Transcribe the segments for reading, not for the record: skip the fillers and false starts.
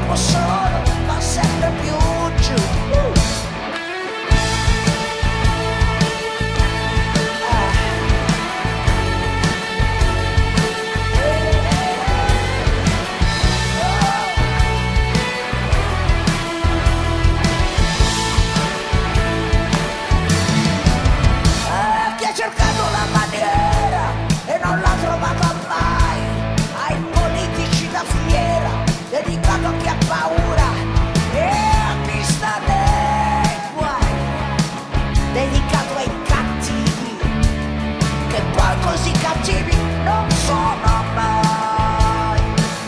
l'uomo solo va sempre più giù. Chi ha cercato la maniera e non l'ha trovata mai, ai politici da fiera, dedicato a chi ha paura e a chi sta nei guai, dedicato ai cattivi, che poi così cattivi non sono mai.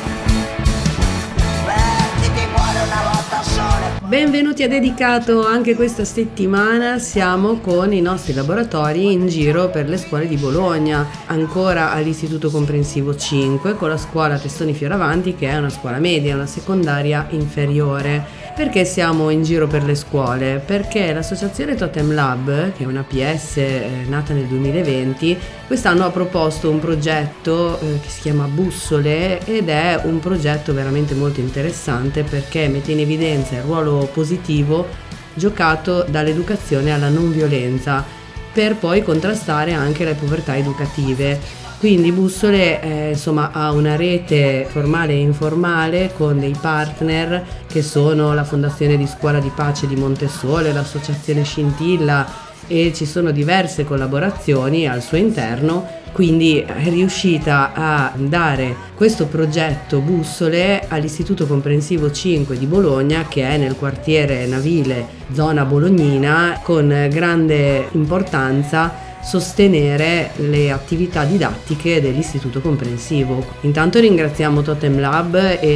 Beh, chi ti vuole una volta sola. Benvenuti a Dedicato, anche questa settimana siamo con i nostri laboratori in giro per le scuole di Bologna, ancora all'Istituto Comprensivo 5 con la scuola Testoni Fioravanti, che è una scuola media, una secondaria inferiore. Perché siamo in giro per le scuole? Perché l'associazione Totem Lab, che è una PS nata nel 2020, quest'anno ha proposto un progetto che si chiama Bussole, ed è un progetto veramente molto interessante perché mette in evidenza il ruolo positivo giocato dall'educazione alla non violenza per poi contrastare anche le povertà educative. Quindi Bussole insomma ha una rete formale e informale con dei partner che sono la Fondazione di Scuola di Pace di Montesole, l'associazione Scintilla, e ci sono diverse collaborazioni al suo interno. Quindi è riuscita a dare questo progetto Bussole all'Istituto Comprensivo 5 di Bologna, che è nel quartiere Navile, zona bolognina, con grande importanza sostenere le attività didattiche dell'Istituto Comprensivo. Intanto ringraziamo Totem Lab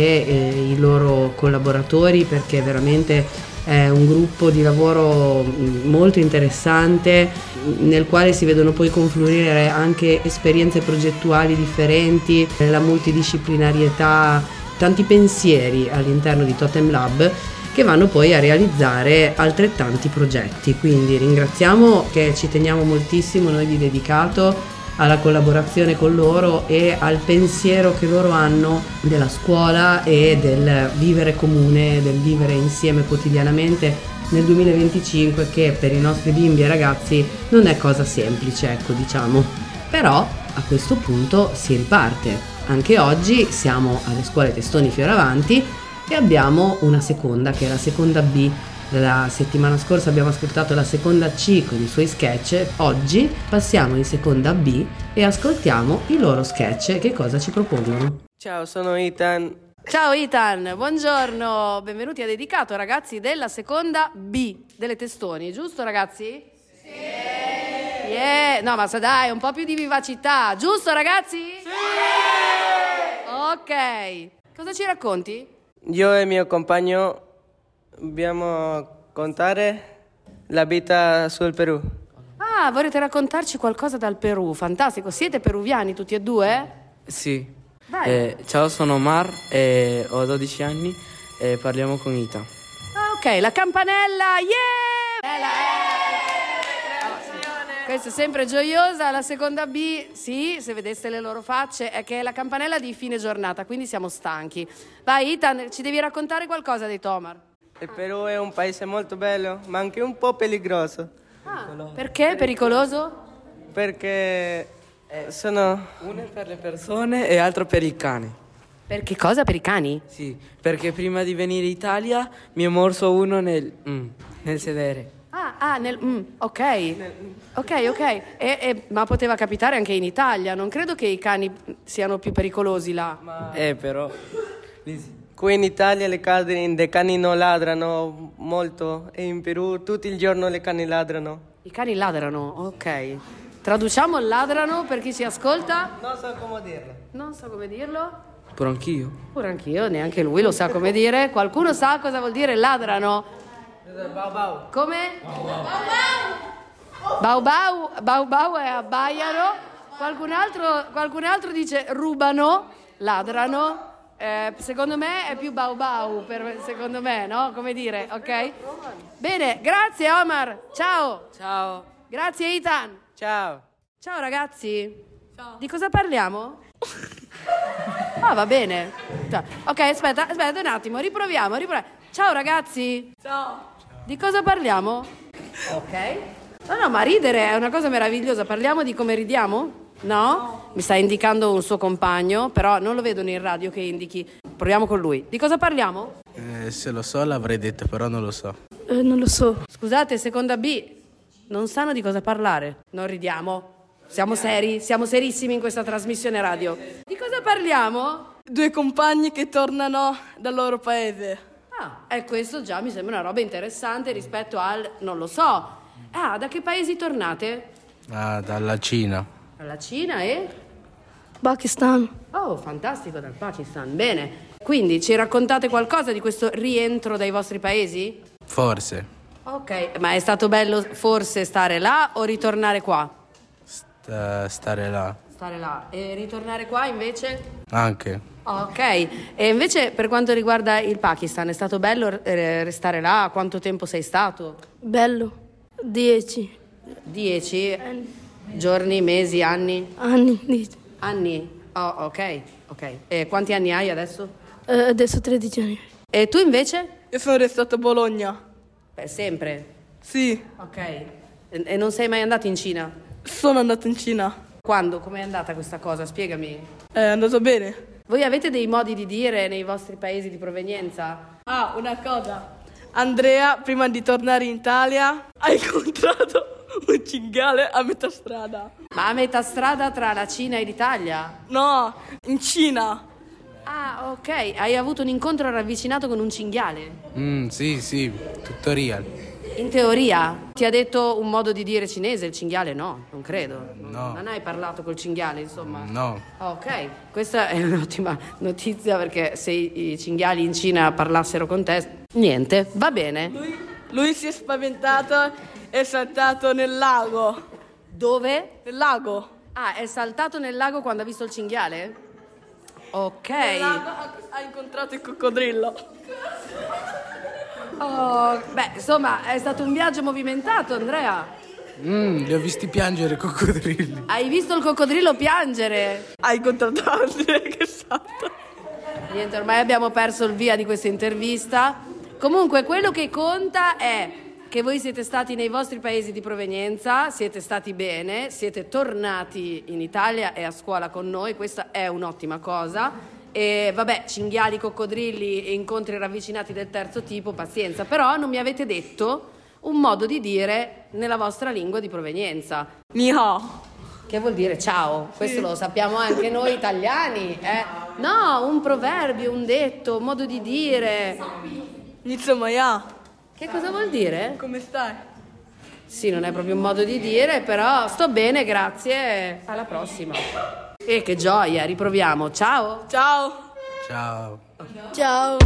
e i loro collaboratori, perché veramente è un gruppo di lavoro molto interessante nel quale si vedono poi confluire anche esperienze progettuali differenti, la multidisciplinarietà, tanti pensieri all'interno di Totem Lab che vanno poi a realizzare altrettanti progetti. Quindi ringraziamo, che ci teniamo moltissimo noi di Dedicato, alla collaborazione con loro e al pensiero che loro hanno della scuola e del vivere comune, del vivere insieme quotidianamente nel 2025, che per i nostri bimbi e ragazzi non è cosa semplice, ecco, diciamo. Però a questo punto si riparte. Anche oggi siamo alle scuole Testoni Fioravanti e abbiamo una seconda, che è la seconda B. La settimana scorsa abbiamo ascoltato la seconda C con i suoi sketch. Oggi passiamo in seconda B e ascoltiamo i loro sketch. Che cosa ci propongono? Ciao, sono Ethan. Ciao Ethan, buongiorno, benvenuti a Dedicato, ragazzi della seconda B delle Testoni, giusto ragazzi? Sì! Yeah. No, ma dai, un po' più di vivacità, giusto ragazzi? Sì! Ok, cosa ci racconti? Io e il mio compagno dobbiamo contare la vita sul Perù. Ah, volete raccontarci qualcosa dal Perù, fantastico, siete peruviani tutti e due? Sì. Vai. Ciao, sono Omar e ho 12 anni e parliamo con Ita. Ah, ok, la campanella, yeah! Questa è sempre gioiosa. La seconda B, sì, se vedeste le loro facce, è che è la campanella di fine giornata, quindi siamo stanchi. Vai Ethan, ci devi raccontare qualcosa di Tomar. Il Perù è un paese molto bello, ma anche un po' peligroso. Ah, perché pericoloso? Perché sono... Uno è per le persone e l'altro per i cani. Per che cosa? Per i cani? Sì, perché prima di venire in Italia mi ha morso uno nel sedere. Ok. Ok. Ma poteva capitare anche in Italia. Non credo che i cani siano più pericolosi là. Però... Qui in Italia le cani non ladrano molto e in Perù tutto il giorno le cani ladrano. I cani ladrano, ok. Traduciamo ladrano per chi si ascolta. Non so come dirlo. Non so come dirlo. Pure anch'io. Pure anch'io, neanche lui lo sa come dire. Qualcuno sa cosa vuol dire ladrano? Bau bau. Come? Bau bau. Bau bau è abbaiano. Qualcun altro dice rubano, ladrano. Secondo me è più bau bau, secondo me, no? Come dire, ok? Bene, grazie Omar. Ciao. Ciao. Grazie Ethan. Ciao. Ciao ragazzi. Ciao. Di cosa parliamo? Ah, va bene. Ok, aspetta un attimo, riproviamo. Ciao ragazzi. Ciao. Di cosa parliamo? Ok. No, ma ridere è una cosa meravigliosa. Parliamo di come ridiamo? No? Mi sta indicando un suo compagno, però non lo vedo in radio che indichi. Proviamo con lui. Di cosa parliamo? Se lo so l'avrei detto, però non lo so. Non lo so. Scusate, seconda B. Non sanno di cosa parlare. Non ridiamo. Siamo seri, siamo serissimi in questa trasmissione radio. Di cosa parliamo? 2 compagni che tornano dal loro paese. Ah, questo già mi sembra una roba interessante rispetto al non lo so. Ah, da che paesi tornate? Dalla Cina. Dalla Cina e? Pakistan. Oh, fantastico, dal Pakistan. Bene. Quindi ci raccontate qualcosa di questo rientro dai vostri paesi? Forse. Ok, ma è stato bello forse stare là o ritornare qua? Stare là. Stare là. E ritornare qua invece? Anche. Ok, e invece per quanto riguarda il Pakistan, è stato bello restare là? Quanto tempo sei stato? Bello. 10 10? Giorni, mesi, anni? anni. 10. Anni? Oh, ok. E quanti anni hai adesso? Adesso 13 anni. E tu invece? Io sono restato a Bologna. Beh, sempre. Sì. Ok. E non sei mai andato in Cina? Sono andato in Cina. Quando? Com'è andata questa cosa? Spiegami. È andato bene. Voi avete dei modi di dire nei vostri paesi di provenienza? Una cosa. Andrea, prima di tornare in Italia, ha incontrato un cinghiale a metà strada. Ma a metà strada tra la Cina e l'Italia? No, in Cina. Ah, ok. Hai avuto un incontro ravvicinato con un cinghiale? Sì, tutto real. In teoria? Ti ha detto un modo di dire cinese il cinghiale? No, non credo. No. Non hai parlato col cinghiale, insomma? No. Ok, questa è un'ottima notizia perché se i cinghiali in Cina parlassero con te, niente, va bene. Lui si è spaventato e è saltato nel lago. Dove? Nel lago. Ah, è saltato nel lago quando ha visto il cinghiale? Ok. Nel lago ha incontrato il coccodrillo. Oh, beh, insomma, è stato un viaggio movimentato, Andrea. Li ho visti piangere coccodrilli. Hai visto il coccodrillo piangere? Ha incontrato Andrea che salta. Niente, ormai abbiamo perso il via di questa intervista. Comunque, quello che conta è che voi siete stati nei vostri paesi di provenienza, siete stati bene, siete tornati in Italia e a scuola con noi, questa è un'ottima cosa. E vabbè, cinghiali, coccodrilli e incontri ravvicinati del terzo tipo, pazienza, però non mi avete detto un modo di dire nella vostra lingua di provenienza. Ni hao. Che vuol dire ciao, questo lo sappiamo anche noi italiani, No, un proverbio, un detto, un modo di dire. Nizamaya. Che cosa vuol dire? Come stai? Sì, non è proprio un modo di dire, però sto bene, grazie, alla prossima. E che gioia, riproviamo, ciao! Ciao. Ciao. Ciao.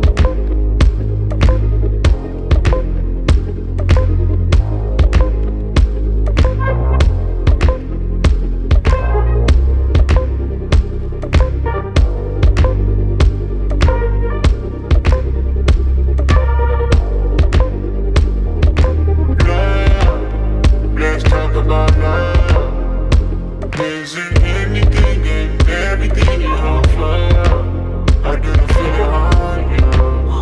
Let's talk about love. Is it anything and everything you offer? I didn't feel it on you.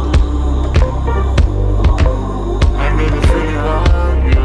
I didn't feel it on you.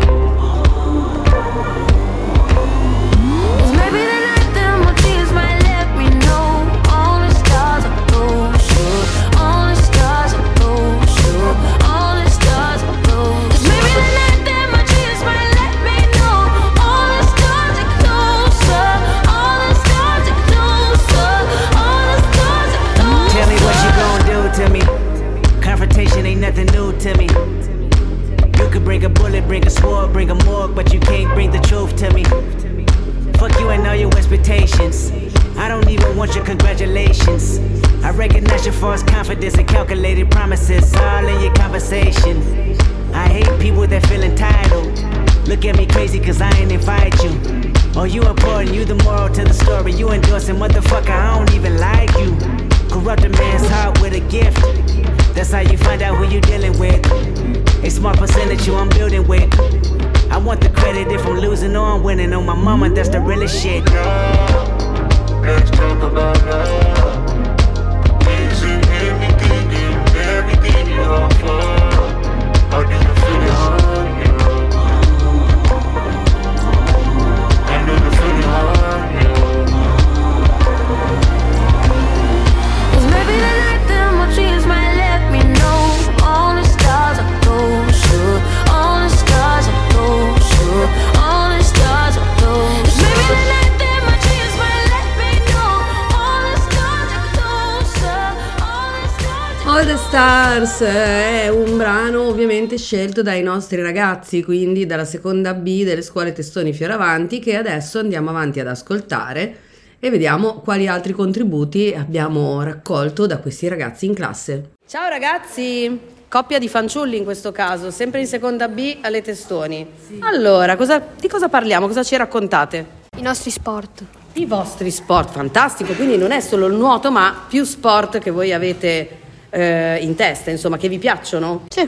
Maybe the night that my tears might let me know. All the stars are close, all the stars are close, all the stars are close. Maybe the night that my tears might let me know. All the stars are closer, all the stars are closer, all the stars are closer. Tell me what you gon' do to me. Confrontation ain't nothing new to me. You could bring a bullet, bring a sword, bring a morgue, but you can't bring the truth to me. Fuck you and all your expectations. I don't even want your congratulations. I recognize your false confidence and calculated promises all in your conversation. I hate people that feel entitled. Look at me crazy cause I ain't invite you. Oh, you important, you the moral to the story. You endorsing, motherfucker, I don't even like you. Corrupt a man's heart with a gift. That's how you find out who you dealing with. A smart percentage you I'm building with. I want the credit if I'm losing or I'm winning. On my mama, that's the realest shit. Let's talk about love. Is it anything and everything you offer? How do you feel it hard, yeah? I know you feel it hard, yeah. Cause maybe the night that my dreams might let me know. All the stars are closer. All the stars are closer. All the stars are closer. Maybe the night that my dreams might let me know. All the stars are closer. All the stars are All the Stars è un brano ovviamente scelto dai nostri ragazzi, quindi dalla seconda B delle scuole Testoni Fioravanti, che adesso andiamo avanti ad ascoltare e vediamo quali altri contributi abbiamo raccolto da questi ragazzi in classe. Ciao ragazzi, coppia di fanciulli in questo caso, sempre in seconda B alle Testoni. Allora, di cosa parliamo? Cosa ci raccontate? I nostri sport. I vostri sport, fantastico, quindi non è solo il nuoto ma più sport che voi avete in testa, insomma, che vi piacciono? Sì.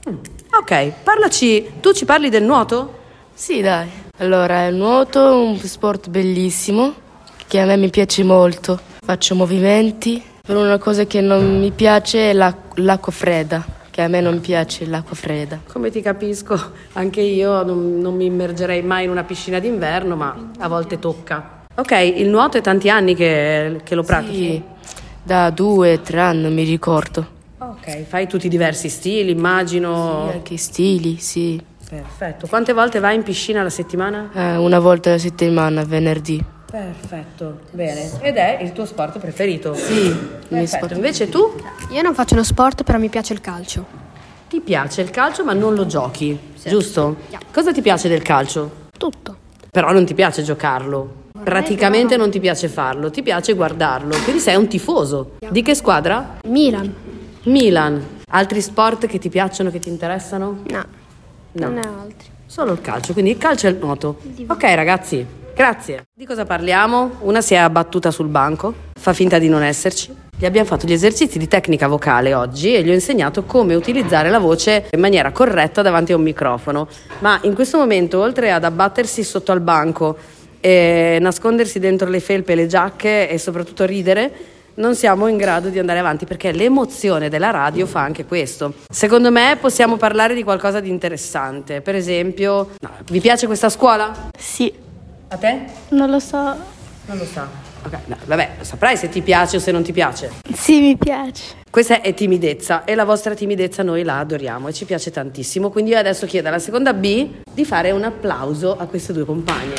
Ok, tu ci parli del nuoto? Sì, dai. Allora, il nuoto è un sport bellissimo che a me mi piace molto. Faccio movimenti. Per una cosa che non mi piace è l'acqua fredda, che a me non piace l'acqua fredda. Come ti capisco, anche io non mi immergerei mai in una piscina d'inverno, ma a volte tocca. Ok, il nuoto è tanti anni che lo pratichi? Sì, da 2-3 anni, non mi ricordo. Ok, fai tutti i diversi stili, immagino. Sì, anche stili, sì. Perfetto. Quante volte vai in piscina alla settimana? Una volta alla settimana, venerdì. Perfetto, bene. Ed è il tuo sport preferito? Sì, il mio Perfetto. sport. Invece tu? Io non faccio uno sport, però mi piace il calcio. Ti piace il calcio ma non lo giochi, giusto? Cosa ti piace del calcio? Tutto. Però non ti piace giocarlo. Praticamente non ti piace farlo, ti piace guardarlo. Quindi sei un tifoso. Di che squadra? Milan. Milan. Altri sport che ti piacciono, che ti interessano? No. Non ne ho altri. Solo il calcio, quindi il calcio e il nuoto. Ok ragazzi, grazie. Di cosa parliamo? Una si è abbattuta sul banco, fa finta di non esserci. Gli abbiamo fatto gli esercizi di tecnica vocale oggi e gli ho insegnato come utilizzare la voce in maniera corretta davanti a un microfono. Ma in questo momento, oltre ad abbattersi sotto al banco e nascondersi dentro le felpe e le giacche e soprattutto ridere, non siamo in grado di andare avanti perché l'emozione della radio fa anche questo. Secondo me possiamo parlare di qualcosa di interessante. Per esempio, vi piace questa scuola? Sì. A te? Non lo so. Non lo sa. Ok, no, vabbè, saprai se ti piace o se non ti piace. Sì, mi piace. Questa è timidezza e la vostra timidezza noi la adoriamo e ci piace tantissimo. Quindi io adesso chiedo alla seconda B di fare un applauso a queste due compagne.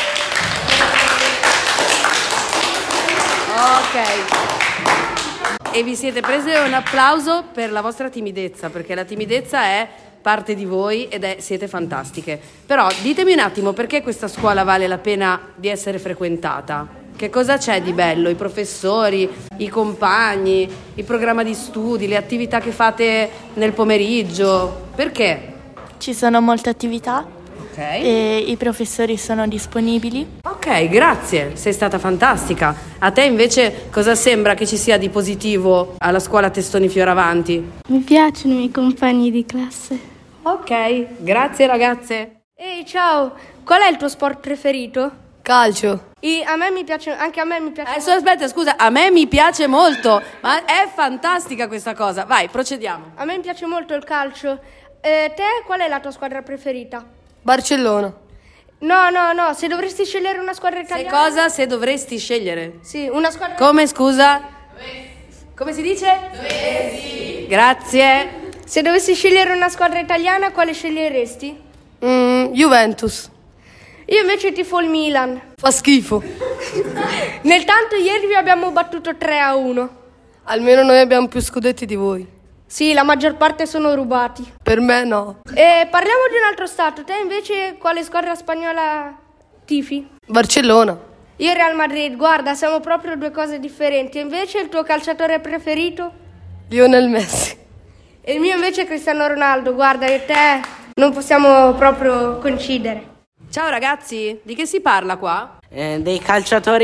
Ok. E vi siete prese un applauso per la vostra timidezza, perché la timidezza è parte di voi ed siete fantastiche. Però ditemi un attimo, perché questa scuola vale la pena di essere frequentata? Che cosa c'è di bello? I professori, i compagni, il programma di studi, le attività che fate nel pomeriggio? Perché? Ci sono molte attività. Ok. E i professori sono disponibili. Ok, grazie, sei stata fantastica. A te invece cosa sembra che ci sia di positivo alla scuola Testoni Fioravanti? Mi piacciono i miei compagni di classe. Ok, grazie ragazze. Ehi, ciao, qual è il tuo sport preferito? Calcio. A me mi piace, anche a me mi piace. Aspetta, scusa, a me mi piace molto, ma è fantastica questa cosa. Vai, procediamo. A me mi piace molto il calcio. Te, qual è la tua squadra preferita? Barcellona. No, se dovresti scegliere una squadra italiana. Se cosa? Se dovresti scegliere? Sì, una squadra. Come, scusa? Come si dice? Dovessi. Grazie. Se dovessi scegliere una squadra italiana, quale sceglieresti? Juventus. Io invece tifo il Milan. Fa schifo. Nel tanto ieri vi abbiamo battuto 3-1. Almeno noi abbiamo più scudetti di voi. Sì, la maggior parte sono rubati. Per me no. Parliamo di un altro stato. Te invece quale squadra spagnola tifi? Barcellona. Io Real Madrid. Guarda, siamo proprio due cose differenti. E invece il tuo calciatore preferito? Lionel Messi. E il mio invece è Cristiano Ronaldo. Guarda, io e te non possiamo proprio coincidere. Ciao ragazzi, di che si parla qua? Dei calciatori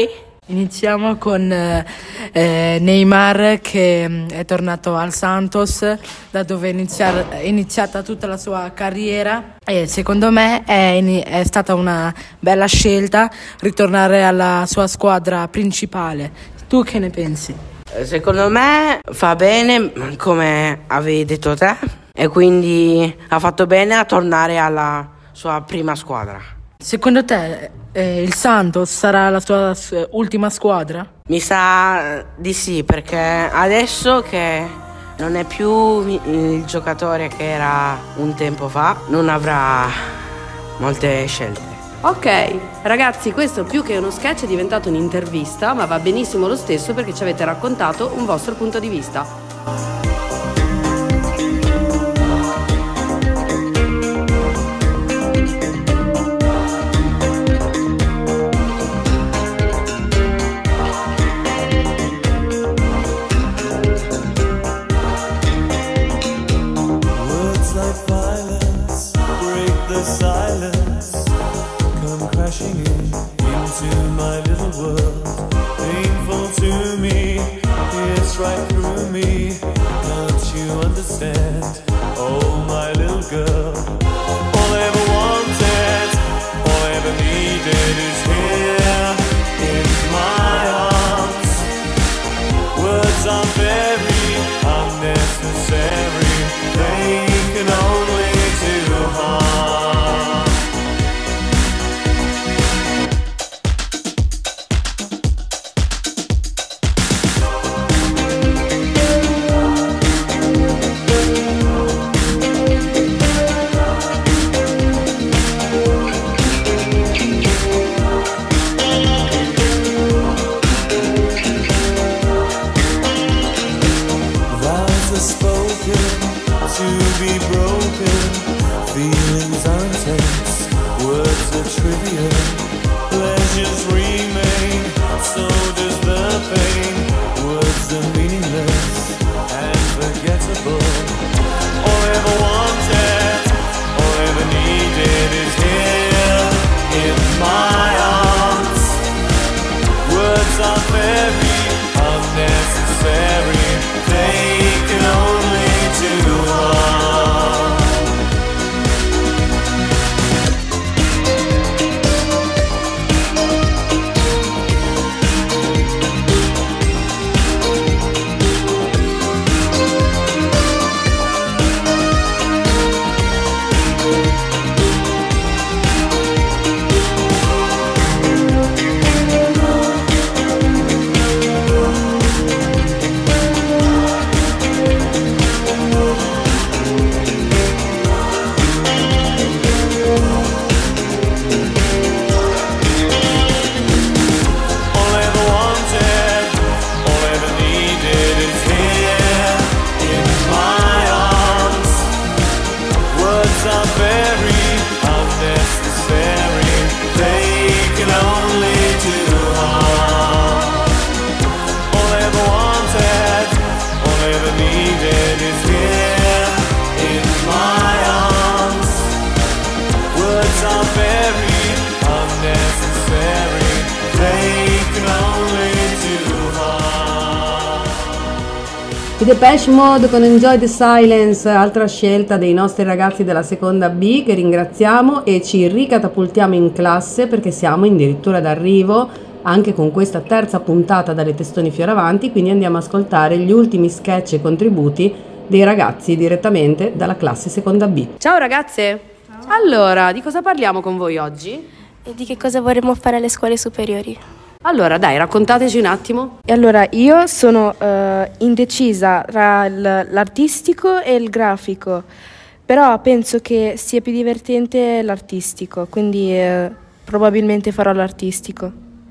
Iniziamo con Neymar che è tornato al Santos, da dove è iniziata tutta la sua carriera, e secondo me è stata una bella scelta ritornare alla sua squadra principale. Tu che ne pensi? Secondo me fa bene, come avevi detto te, e quindi ha fatto bene a tornare alla sua prima squadra. Secondo te il Santos sarà la sua ultima squadra? Mi sa di sì, perché adesso che non è più il giocatore che era un tempo fa, non avrà molte scelte. Ok, ragazzi, questo più che uno sketch è diventato un'intervista, ma va benissimo lo stesso perché ci avete raccontato un vostro punto di vista. I Depeche Mode con Enjoy the Silence, altra scelta dei nostri ragazzi della seconda B, che ringraziamo, e ci ricatapultiamo in classe perché siamo addirittura d'arrivo anche con questa terza puntata dalle Testoni Fioravanti, quindi andiamo ad ascoltare gli ultimi sketch e contributi dei ragazzi direttamente dalla classe seconda B. Ciao ragazze! Ciao. Allora, di cosa parliamo con voi oggi? E di che cosa vorremmo fare alle scuole superiori? Allora, dai, raccontateci un attimo. E allora, io sono indecisa tra l'artistico e il grafico, però penso che sia più divertente l'artistico, quindi probabilmente farò l'artistico.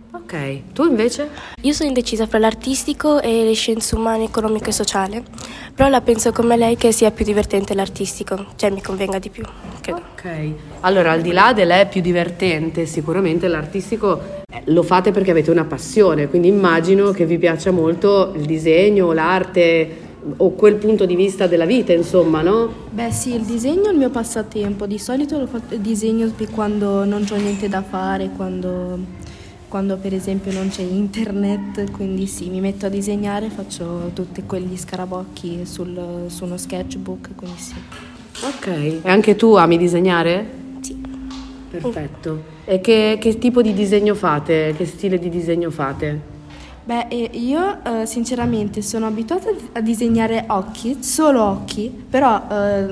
Ok, tu invece? Io sono indecisa fra l'artistico e le scienze umane, economico e sociale, però la penso come lei che sia più divertente l'artistico, cioè mi convenga di più, credo. Ok, allora al di là dell'è più divertente, sicuramente l'artistico lo fate perché avete una passione, quindi immagino che vi piaccia molto il disegno, l'arte o quel punto di vista della vita, insomma, no? Beh sì, il disegno è il mio passatempo, di solito lo faccio disegno quando non c'ho niente da fare, quando quando per esempio non c'è internet, quindi sì, mi metto a disegnare, faccio tutti quegli scarabocchi su uno sketchbook, quindi sì. Ok, e anche tu ami disegnare? Sì. Perfetto. E che tipo di disegno fate? Che stile di disegno fate? Beh, io sinceramente sono abituata a disegnare occhi, solo occhi, però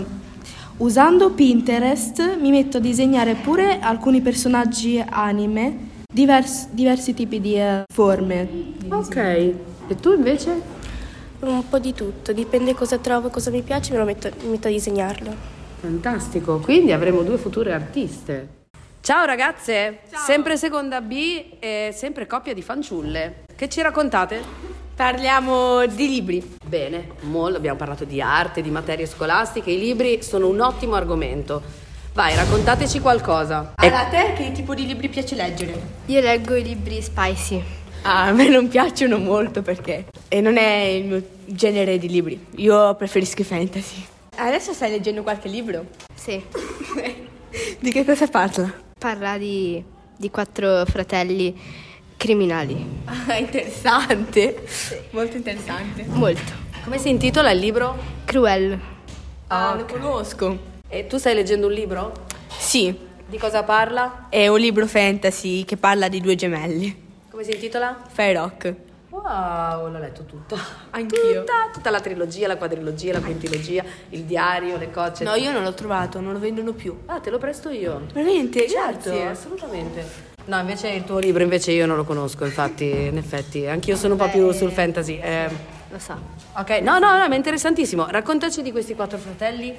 usando Pinterest mi metto a disegnare pure alcuni personaggi anime, diversi tipi di forme. Ok, e tu invece? Un po' di tutto, dipende cosa trovo, cosa mi piace, mi metto a disegnarlo. Fantastico, quindi avremo 2 future artiste. Ciao ragazze, sempre seconda B e sempre coppia di fanciulle. Che ci raccontate? Parliamo di libri. Bene, abbiamo parlato di arte, di materie scolastiche, i libri sono un ottimo argomento. Vai, raccontateci qualcosa. A te che tipo di libri piace leggere? Io leggo i libri spicy. A me non piacciono molto perché non è il mio genere di libri. Io preferisco i fantasy. Adesso stai leggendo qualche libro? Sì. Di che cosa parla? Parla di 4 fratelli criminali. Ah, interessante. Sì. Molto interessante. Molto. Come si intitola il libro? Cruel. Lo conosco. E tu stai leggendo un libro? Sì. Di cosa parla? È un libro fantasy che parla di 2 gemelli. Come si intitola? Fire Rock. Wow, l'ho letto tutto. Anch'io. Tutta la trilogia, la quadrilogia, la quintilogia, il diario, le cocce. No, io non l'ho trovato, non lo vendono più. Ah, te lo presto io. Veramente? Certo, Grazie. assolutamente. No, invece il tuo libro invece io non lo conosco, infatti, in effetti. Anch'io sono un po' più sul fantasy. Lo so. Ok, no, ma è interessantissimo. Raccontaci di questi 4 fratelli.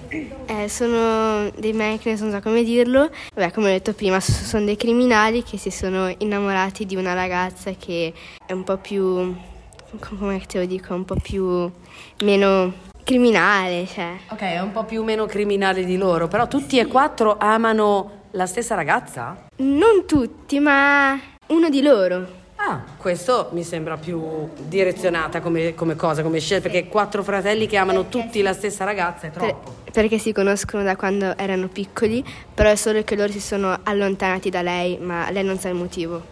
Sono dei maniaci, non so come dirlo. Vabbè, come ho detto prima, sono dei criminali che si sono innamorati di una ragazza che è un po' più, come te lo dico, un po' più meno criminale, cioè. Ok, è un po' più meno criminale di loro, però tutti e 4 amano la stessa ragazza? Non tutti, ma uno di loro. Ah, questo mi sembra più direzionata come cosa, come scelta, perché 4 fratelli che amano tutti la stessa ragazza è troppo. Perché si conoscono da quando erano piccoli, però è solo che loro si sono allontanati da lei, ma lei non sa il motivo.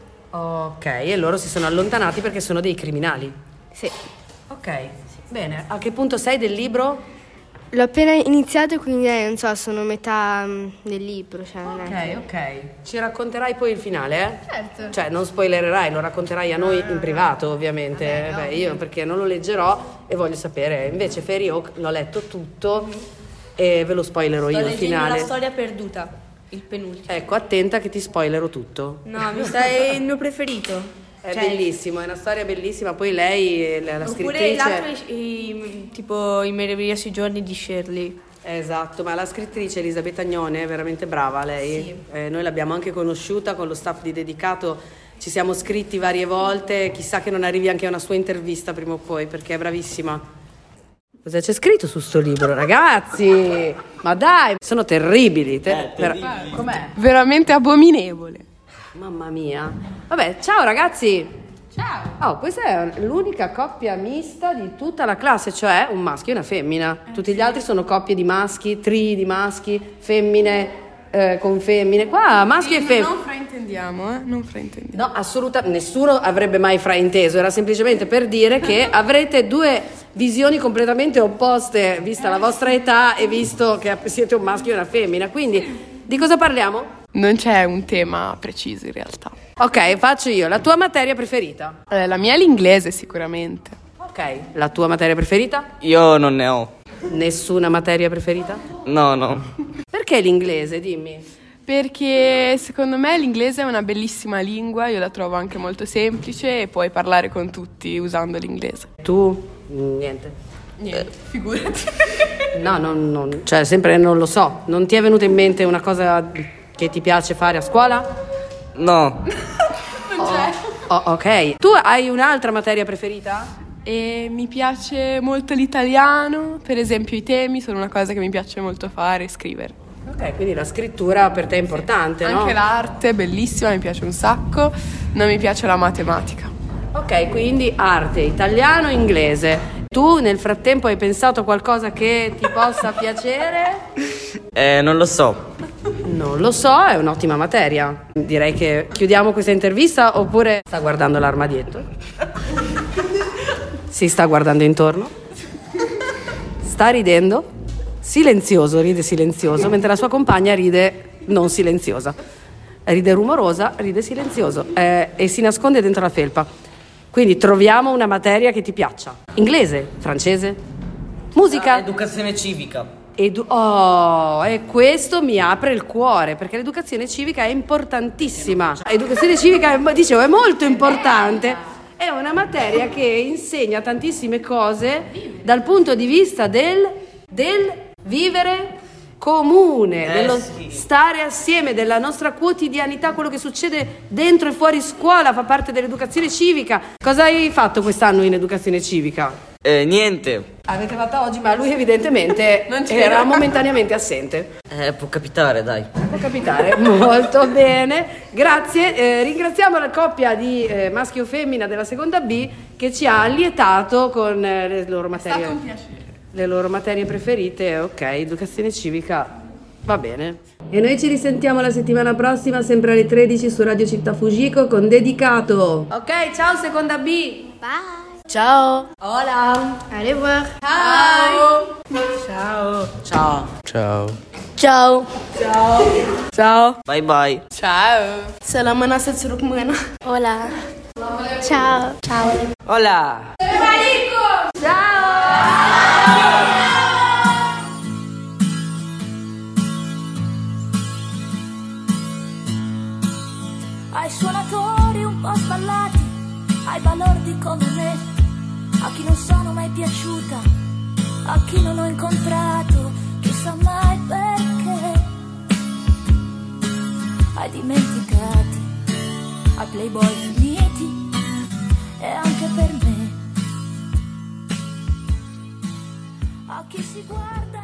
Ok, e loro si sono allontanati perché sono dei criminali? Sì. Ok, bene. A che punto sei del libro? L'ho appena iniziato, quindi non so, sono metà del libro. Cioè, Ok. Ci racconterai poi il finale, eh? Certo. Cioè, non spoilererai, lo racconterai a noi in privato, ovviamente. Vabbè, no. Io perché non lo leggerò e voglio sapere. Invece Fairy Oak l'ho letto tutto e ve lo spoilerò io il finale. La storia perduta, il penultimo. Ecco, attenta che ti spoilerò tutto. No, è il mio preferito. È bellissimo, è una storia bellissima. Poi lei, la scrittrice... Oppure l'altro tipo I meravigliosi giorni di Shirley. Esatto, ma la scrittrice Elisabetta Agnone è veramente brava lei. Sì. Noi l'abbiamo anche conosciuta con lo staff di Dedicato, ci siamo scritti varie volte, chissà che non arrivi anche a una sua intervista prima o poi, perché è bravissima. Cosa c'è scritto su sto libro, ragazzi? Ma dai, sono terribili. Com'è? Veramente abominevole. Mamma mia. Vabbè, ciao ragazzi. Ciao. Oh, questa è l'unica coppia mista di tutta la classe, cioè un maschio e una femmina. Tutti gli altri sono coppie di maschi, trii di maschi, femmine con femmine. Qua maschi e femmine. Non fraintendiamo, Non fraintendiamo. No, assolutamente, nessuno avrebbe mai frainteso, era semplicemente per dire che avrete 2 visioni completamente opposte, vista la vostra età e visto che siete un maschio e una femmina. Quindi, di cosa parliamo? Non c'è un tema preciso in realtà. Ok, faccio io. La tua materia preferita? La mia è l'inglese sicuramente. Ok, la tua materia preferita? Io non ne ho. Nessuna materia preferita? No. Perché l'inglese, dimmi? Perché secondo me l'inglese è una bellissima lingua, io la trovo anche molto semplice e puoi parlare con tutti usando l'inglese. Tu? Niente, figurati. No, cioè sempre non lo so. Non ti è venuta in mente una cosa che ti piace fare a scuola? No. Non c'è. Ok. Tu hai un'altra materia preferita? E mi piace molto l'italiano, per esempio i temi sono una cosa che mi piace molto fare, scrivere. Ok, quindi la scrittura per te è importante, no? Anche l'arte è bellissima, mi piace un sacco, non mi piace la matematica. Ok, quindi arte, italiano, inglese. Tu nel frattempo hai pensato a qualcosa che ti possa piacere? Non lo so. Non lo so, è un'ottima materia. Direi che chiudiamo questa intervista, oppure sta guardando l'armadietto? Si sta guardando intorno? Sta ridendo? Silenzioso, ride silenzioso, mentre la sua compagna ride non silenziosa. Ride rumorosa, ride silenzioso e si nasconde dentro la felpa. Quindi troviamo una materia che ti piaccia. Inglese? Francese? Musica? Educazione civica. E questo mi apre il cuore, perché l'educazione civica è importantissima. L'educazione civica, dicevo, è molto importante. È una materia che insegna tantissime cose dal punto di vista del vivere comune, dello stare assieme, della nostra quotidianità, quello che succede dentro e fuori scuola fa parte dell'educazione civica. Cosa hai fatto quest'anno in educazione civica? Niente. Avete fatto oggi, ma lui evidentemente era momentaneamente assente. Può capitare, dai. Può capitare, molto bene, grazie. Ringraziamo la coppia di maschio o femmina della seconda B che ci ha allietato con le loro materie. È stato un piacere. Le loro materie preferite, ok, educazione civica, va bene. E noi ci risentiamo la settimana prossima, sempre alle 13 su Radio Città Fujiko con Dedicato. Ok, ciao seconda B. Bye. Ciao. Hola. Au revoir. Ciao. Ciao. Ciao. Ciao. Ciao. Ciao. Ciao. Bye bye. Ciao. Salamana Setsurukmana. Hola. Ciao. Ciao. Hola. Ai suonatori un po' sballati, ai balordi come me, a chi non sono mai piaciuta, a chi non ho incontrato, chissà mai perché, ai dimenticati, ai playboy finiti e anche per me, a chi si guarda